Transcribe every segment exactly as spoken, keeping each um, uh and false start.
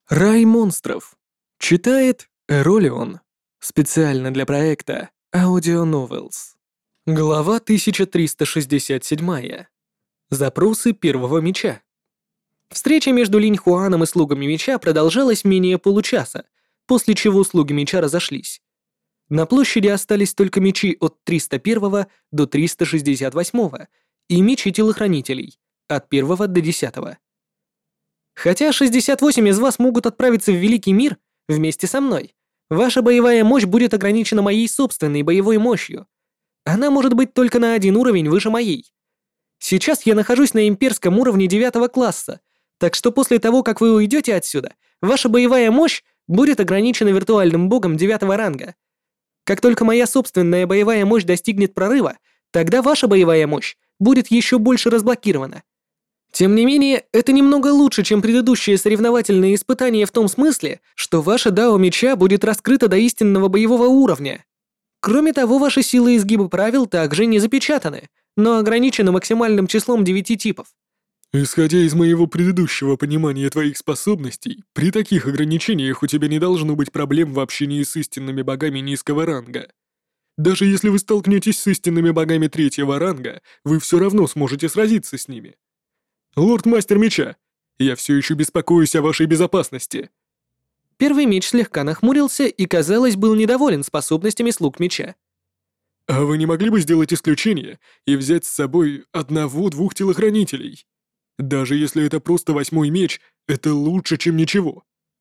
Рай монстров. Читает Эролион. Специально для проекта Audio Novels. Глава тысяча триста шестьдесят семь. Запросы первого меча. Встреча между Линь Хуаном и слугами меча продолжалась менее получаса, после чего слуги меча разошлись. На площади остались только мечи от триста первого до триста шестьдесят восьмого и мечи телохранителей от первого до десятого. Хотя шестьдесят восемь из вас могут отправиться в Великий мир вместе со мной, ваша боевая мощь будет ограничена моей собственной боевой мощью. Она может быть только на один уровень выше моей. Сейчас я нахожусь на имперском уровне девятого класса, так что после того, как вы уйдете отсюда, ваша боевая мощь будет ограничена виртуальным богом девятого ранга. Как только моя собственная боевая мощь достигнет прорыва, тогда ваша боевая мощь будет еще больше разблокирована. Тем не менее, это немного лучше, чем предыдущие соревновательные испытания в том смысле, что ваша дао меча будет раскрыта до истинного боевого уровня. Кроме того, ваши силы и изгибы правил также не запечатаны, но ограничены максимальным числом девяти типов. Исходя из моего предыдущего понимания твоих способностей, при таких ограничениях у тебя не должно быть проблем в общении с истинными богами низкого ранга. Даже если вы столкнетесь с истинными богами третьего ранга, вы все равно сможете сразиться с ними. Лорд-мастер меча, я все еще беспокоюсь о вашей безопасности. Первый меч слегка нахмурился и, казалось, был недоволен способностями слуг меча. А вы не могли бы сделать исключение и взять с собой одного-двух телохранителей? Даже если это просто восьмой меч, это лучше, чем ничего.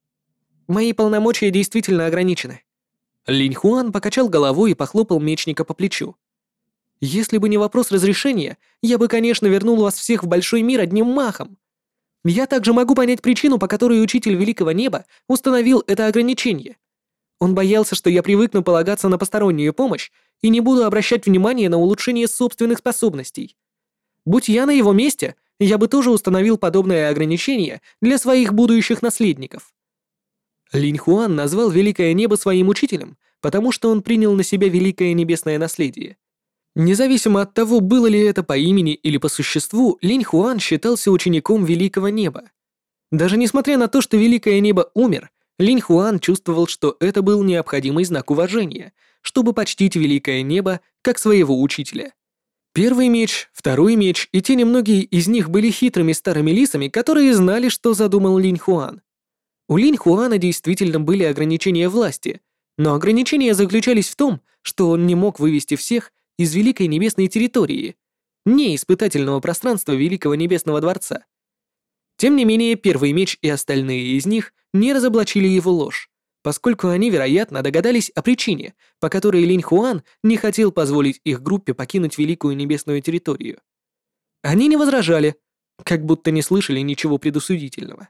Мои полномочия действительно ограничены. Линь Хуан покачал головой и похлопал мечника по плечу. Если бы не вопрос разрешения, я бы, конечно, вернул вас всех в большой мир одним махом. Я также могу понять причину, по которой Учитель Великого Неба установил это ограничение. Он боялся, что я привыкну полагаться на постороннюю помощь и не буду обращать внимания на улучшение собственных способностей. Будь я на его месте, я бы тоже установил подобное ограничение для своих будущих наследников. Линь Хуан назвал Великое Небо своим учителем, потому что он принял на себя Великое Небесное наследие. Независимо от того, было ли это по имени или по существу, Линь Хуан считался учеником Великого Неба. Даже несмотря на то, что Великое Небо умер, Линь Хуан чувствовал, что это был необходимый знак уважения, чтобы почтить Великое Небо как своего учителя. Первый меч, второй меч и те немногие из них были хитрыми старыми лисами, которые знали, что задумал Линь Хуан. У Линь Хуана действительно были ограничения власти, но ограничения заключались в том, что он не мог вывести всех из Великой Небесной территории, не испытательного пространства Великого Небесного Дворца. Тем не менее, первый меч и остальные из них не разоблачили его ложь, поскольку они, вероятно, догадались о причине, по которой Линь Хуан не хотел позволить их группе покинуть Великую Небесную территорию. Они не возражали, как будто не слышали ничего предосудительного.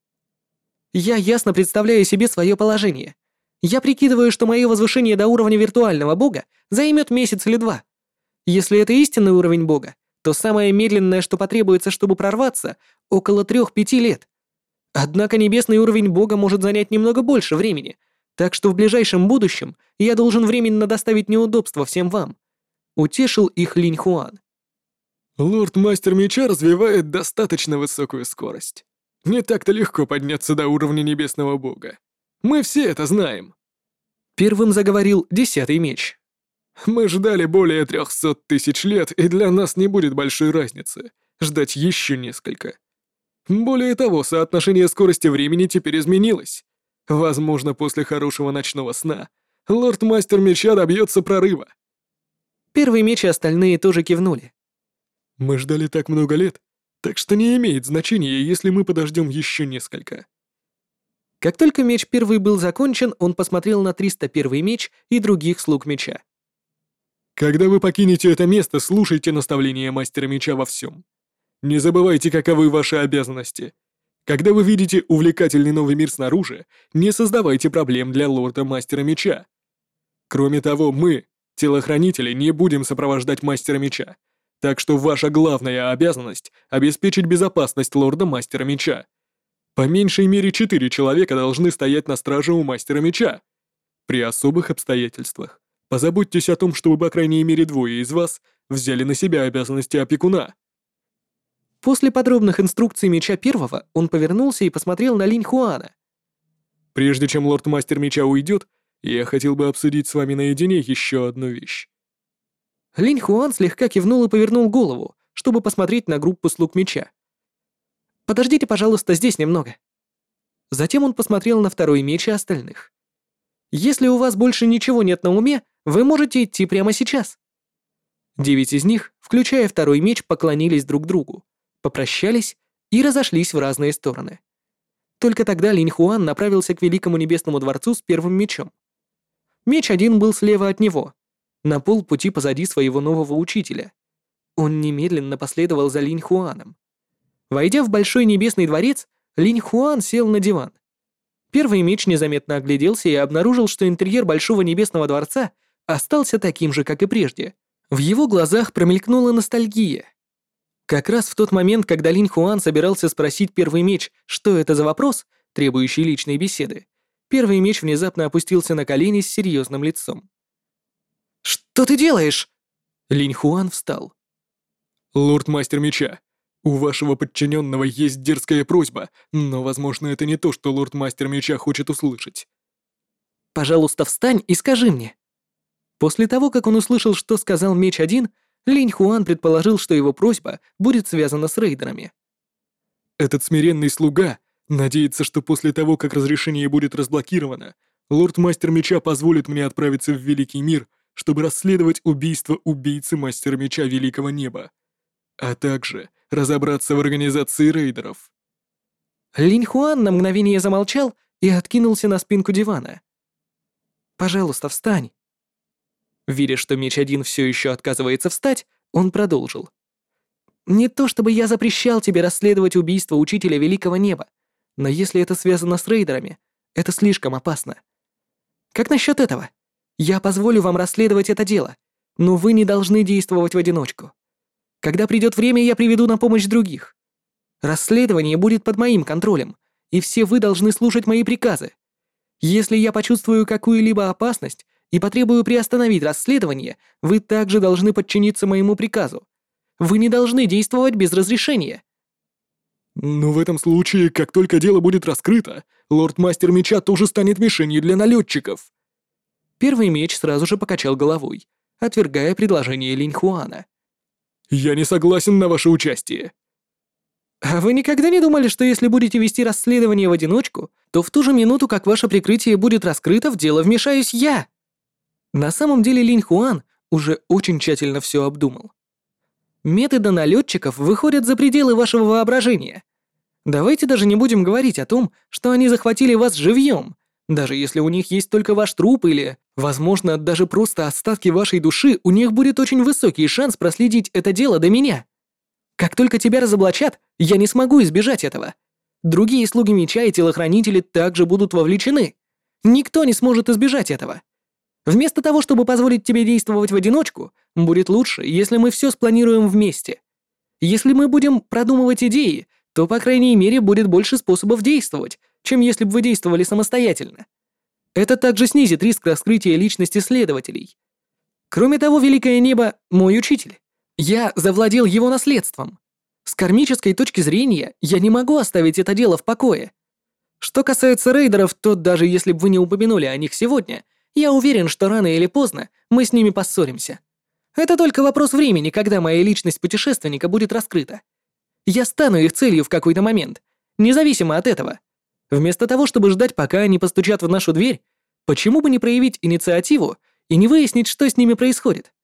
Я ясно представляю себе свое положение. Я прикидываю, что мое возвышение до уровня виртуального бога займет месяц или два. Если это истинный уровень бога, то самое медленное, что потребуется, чтобы прорваться, около трех-пяти лет. Однако небесный уровень бога может занять немного больше времени, так что в ближайшем будущем я должен временно доставить неудобства всем вам. Утешил их Линь Хуан. Лорд-мастер меча развивает достаточно высокую скорость. Не так-то легко подняться до уровня небесного бога. Мы все это знаем. Первым заговорил десятый меч. Мы ждали более трехсот тысяч лет, и для нас не будет большой разницы ждать еще несколько. Более того, соотношение скорости времени теперь изменилось. Возможно, после хорошего ночного сна лорд-мастер меча добьется прорыва. Первый меч и остальные тоже кивнули. Мы ждали так много лет, так что не имеет значения, если мы подождем еще несколько. Как только меч первый был закончен, он посмотрел на триста первый меч и других слуг меча. Когда вы покинете это место, слушайте наставления мастера меча во всем. Не забывайте, каковы ваши обязанности. Когда вы видите увлекательный новый мир снаружи, не создавайте проблем для лорда-мастера меча. Кроме того, мы, телохранители, не будем сопровождать мастера меча, так что ваша главная обязанность — обеспечить безопасность лорда-мастера меча. По меньшей мере четыре человека должны стоять на страже у мастера меча. При особых обстоятельствах позаботьтесь о том, чтобы по крайней мере двое из вас взяли на себя обязанности опекуна. После подробных инструкций меча первого он повернулся и посмотрел на Линь Хуана. Прежде чем лорд-мастер меча уйдет, я хотел бы обсудить с вами наедине еще одну вещь. Линь Хуан слегка кивнул и повернул голову, чтобы посмотреть на группу слуг меча. «Подождите, пожалуйста, здесь немного». Затем он посмотрел на второй меч и остальных. «Если у вас больше ничего нет на уме, вы можете идти прямо сейчас». Девять из них, включая второй меч, поклонились друг другу, попрощались и разошлись в разные стороны. Только тогда Линь Хуан направился к Великому Небесному Дворцу с первым мечом. Меч один был слева от него, на полпути позади своего нового учителя. Он немедленно последовал за Линь Хуаном. Войдя в Большой Небесный Дворец, Линь Хуан сел на диван. Первый меч незаметно огляделся и обнаружил, что интерьер Большого Небесного Дворца остался таким же, как и прежде. В его глазах промелькнула ностальгия. Как раз в тот момент, когда Линь Хуан собирался спросить Первый меч, что это за вопрос, требующий личной беседы, Первый меч внезапно опустился на колени с серьезным лицом. «Что ты делаешь?» Линь Хуан встал. Лорд-мастер меча, у вашего подчиненного есть дерзкая просьба, но, возможно, это не то, что лорд-мастер меча хочет услышать. «Пожалуйста, встань и скажи мне». После того, как он услышал, что сказал меч один, Линь Хуан предположил, что его просьба будет связана с рейдерами. Этот смиренный слуга надеется, что после того, как разрешение будет разблокировано, лорд-мастер меча позволит мне отправиться в Великий мир, чтобы расследовать убийство убийцы мастера меча Великого Неба, а также разобраться в организации рейдеров. Линь Хуан на мгновение замолчал и откинулся на спинку дивана. «Пожалуйста, встань». Видя, что меч один все еще отказывается встать, он продолжил. «Не то чтобы я запрещал тебе расследовать убийство учителя Великого Неба, но если это связано с рейдерами, это слишком опасно. Как насчет этого? Я позволю вам расследовать это дело, но вы не должны действовать в одиночку. Когда придет время, я приведу на помощь других. Расследование будет под моим контролем, и все вы должны слушать мои приказы. Если я почувствую какую-либо опасность и потребую приостановить расследование, вы также должны подчиниться моему приказу. Вы не должны действовать без разрешения». Но в этом случае, как только дело будет раскрыто, лорд-мастер меча тоже станет мишенью для налетчиков. Первый меч сразу же покачал головой, отвергая предложение Линь Хуана. «Я не согласен на ваше участие». «А вы никогда не думали, что если будете вести расследование в одиночку, то в ту же минуту, как ваше прикрытие будет раскрыто, в дело вмешаюсь я?» На самом деле Линь Хуан уже очень тщательно все обдумал. Методы налетчиков выходят за пределы вашего воображения. Давайте даже не будем говорить о том, что они захватили вас живьем, даже если у них есть только ваш труп или, возможно, даже просто остатки вашей души, у них будет очень высокий шанс проследить это дело до меня. Как только тебя разоблачат, я не смогу избежать этого. Другие слуги меча и телохранители также будут вовлечены. Никто не сможет избежать этого. Вместо того, чтобы позволить тебе действовать в одиночку, будет лучше, если мы все спланируем вместе. Если мы будем продумывать идеи, то, по крайней мере, будет больше способов действовать, чем если бы вы действовали самостоятельно. Это также снизит риск раскрытия личности следователей. Кроме того, Великое Небо — мой учитель. Я завладел его наследством. С кармической точки зрения я не могу оставить это дело в покое. Что касается рейдеров, то даже если бы вы не упомянули о них сегодня, я уверен, что рано или поздно мы с ними поссоримся. Это только вопрос времени, когда моя личность путешественника будет раскрыта. Я стану их целью в какой-то момент, независимо от этого. Вместо того, чтобы ждать, пока они постучат в нашу дверь, почему бы не проявить инициативу и не выяснить, что с ними происходит?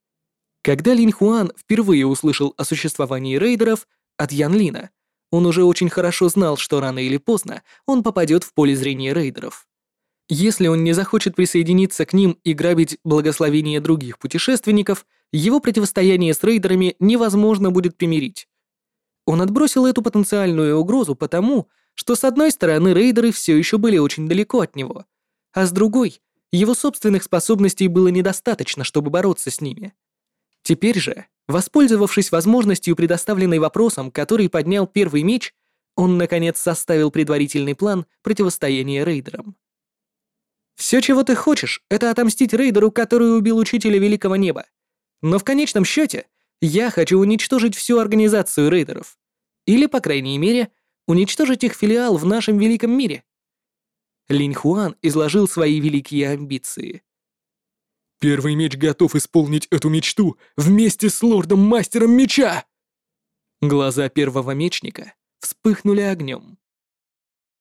Когда Линь Хуан впервые услышал о существовании рейдеров от Ян Лина, он уже очень хорошо знал, что рано или поздно он попадет в поле зрения рейдеров. Если он не захочет присоединиться к ним и грабить благословение других путешественников, его противостояние с рейдерами невозможно будет примирить. Он отбросил эту потенциальную угрозу потому, что с одной стороны рейдеры все еще были очень далеко от него, а с другой, его собственных способностей было недостаточно, чтобы бороться с ними. Теперь же, воспользовавшись возможностью, предоставленной вопросом, который поднял первый меч, он, наконец, составил предварительный план противостояния рейдерам. «Все, чего ты хочешь, это отомстить рейдеру, который убил учителя Великого Неба. Но в конечном счете я хочу уничтожить всю организацию рейдеров. Или, по крайней мере, уничтожить их филиал в нашем великом мире. Линь Хуан изложил свои великие амбиции. «Первый меч готов исполнить эту мечту вместе с лордом-мастером меча!» Глаза первого мечника вспыхнули огнем.